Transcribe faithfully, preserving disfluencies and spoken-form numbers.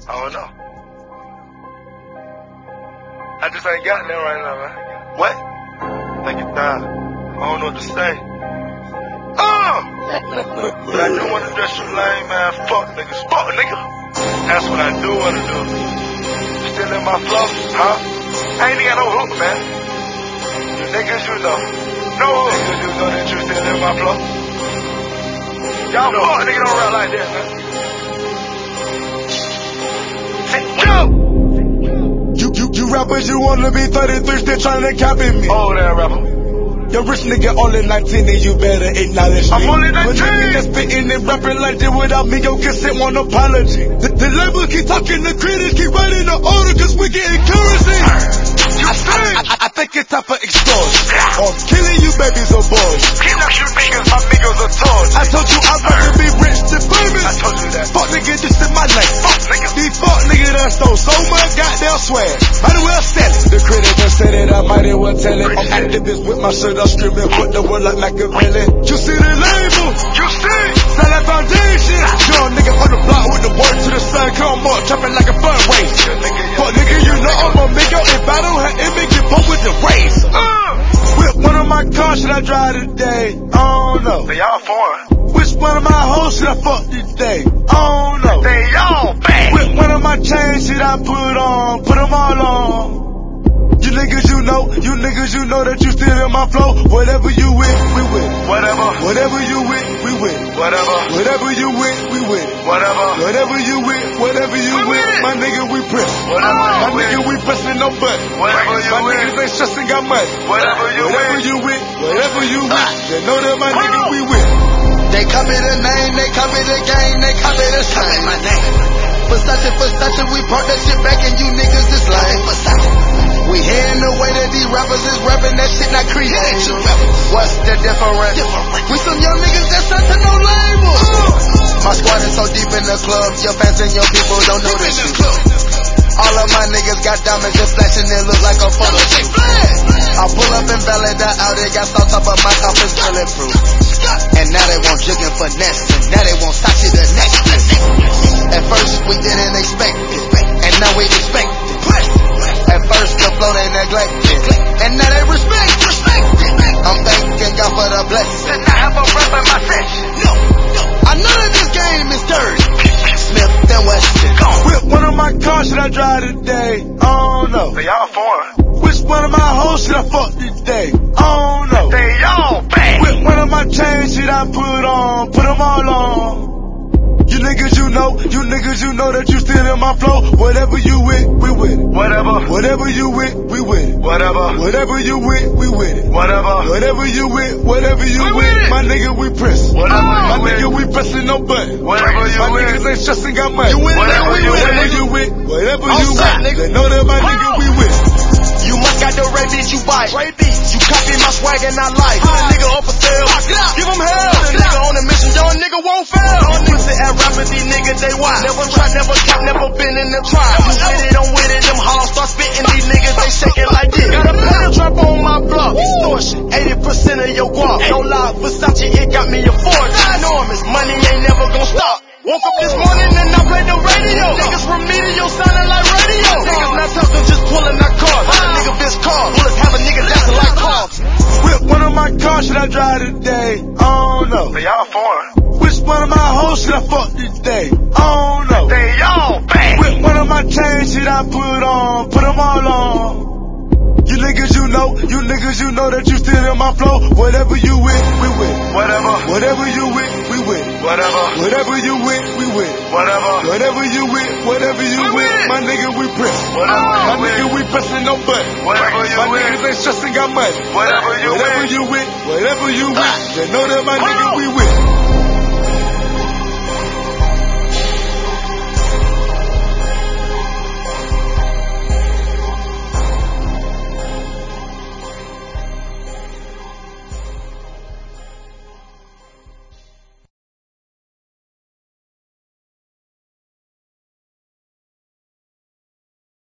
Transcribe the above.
I don't know. I just ain't got that right now, man. What? Think it's time. I don't know what to say. Oh! But I do want to dress you lame, man. Fuck niggas. Fuck nigga. That's what I do want to do. Still in my flow, huh? I ain't got no hook, man. You niggas, you know. No hook. Niggas, you know that you still in my flow. Y'all no. Fuck nigga don't rap like that, man. Hey, go! You, you, you rappers, you wanna be thirty-three, still trying to copy me. Oh, that rapper. Yo, rich nigga only nineteen and you better acknowledge me. I'm only nineteen. But nigga that's spitting and rapping like this without me, yo, consent, want apology. The, the label keep talking, the critics keep writing the order, cause we getting currency. I, I, I, I think it's time for extortion. Or killing you babies or boys. Kill you niggas, my niggas are toys. I told you I'd rather be rich than famous. I told you that. Fuck nigga, this is my name. Fuck nigga. These fuck niggas done stole so much goddamn swag. Might as well sell it. The critic done said it, I might as well tell it. I'm activist with my shirt up screaming, put the word like Machiavelli. You see the label? You see? Sell that foundation. Young nigga on the block with the word to the sun. Come up, trapping like a fundraiser. Fuck nigga, you know I'm a nigga. If I don't have image, get put with the race. Uh. Whip one of my cars should I drive today? I don't know. They all foreign. Which one of my hoes should I fuck today? I don't know. They all bad. Which one of my chains should I put on? Put them all on. You niggas, you know, you niggas, you know that you still in my flow. Whatever you with, we with. Whatever. Whatever you with, we with. Whatever. Whatever you with, we with. Whatever. Whatever you with, whatever you we with. with. My nigga, we press. Whatever my you nigga, with. we pressing no button. Whatever you my with. niggas ain't stressing, got money. Whatever you whatever with. you with, whatever you with. Ah. They know that my nigga, we with. They copy the name, they copy the game, they copy the sign. My name. Versace, Versace, we brought that shit back and you niggas is lame. We hearing the way that these rappers is rapping, that shit not creative. What's the difference? We some young niggas that's up to no label. My squad is so deep in the club, your fans and your people don't know this shit. All of my niggas got diamonds and flashing, it look like a photo shoot. I pull up and ballad that out, it got salt up, but my top is bulletproof. And now they want jigging finesse, and now they want Sachi the next. At first we didn't expect it, and now we expect it. At first the flow they neglected, and now they respect it. I'm thanking God for the blessing, I have a rep in my section. no, no. I know that this game is dirty. Smith and Wesson. Whip one of my cars should I drive today? I don't know. They all foreign. Which one of my hoes should I fuck today? I don't know. They all bad. Which one of my chains should I put on? Put them all on. You niggas, you know, you niggas, you know that you still in my flow. Whatever you with, we with it. Whatever. Whatever you with, we with it. Whatever. Whatever you with, we with it. Whatever. Whatever you with, whatever you We with, with it. my nigga, we press. Whatever My you nigga, with. we pressing no button. Whatever you My with. niggas ain't stressing, got money. You with it, Whatever we you with Whatever it. you with, whatever All you set, with, nigga. they know that my nigga, we with it. You must got the rabies, you bite. You copy my swag and I like. Put a nigga up for sale. Give him hell. Put a nigga on a mission, young nigga won't fail. All niggas that act rapping, these niggas they wild. Never tried, never cap, never been in the trial. You with it, I'm with it. Them halls start spitting, these niggas they shaking like this. Got a pedal trap on my block. Extortion, eighty percent of your guap. No lie, Versace, it got me a fortune. Enormous, money ain't never gonna stop. Woke up this morning and I played the radio. Niggas remedial sounding like radio. Niggas not talking, just pulling our cars. Like a nigga Vince Carr. Bullets have a nigga dancing like cars. Whip one of my cars should I drive today? I don't know. They all foreign. Which one of my hoes should I fuck today? I don't know. They all bad. Which one of my chains should I put on? Put them all on. You niggas, you know, you niggas, you know that you still in my flow. Whatever you with, we with. Whatever. Whatever you with, we with. Whatever. Whatever you with, we with. Whatever. Whatever you with, whatever you We with, with. my nigga, we press. Whatever My you nigga, with. we pressing no button. Whatever you My with. niggas ain't stressing, got money. Whatever you Whatever with. you with, whatever you with, Ah. they know that my nigga, Hold on. we with.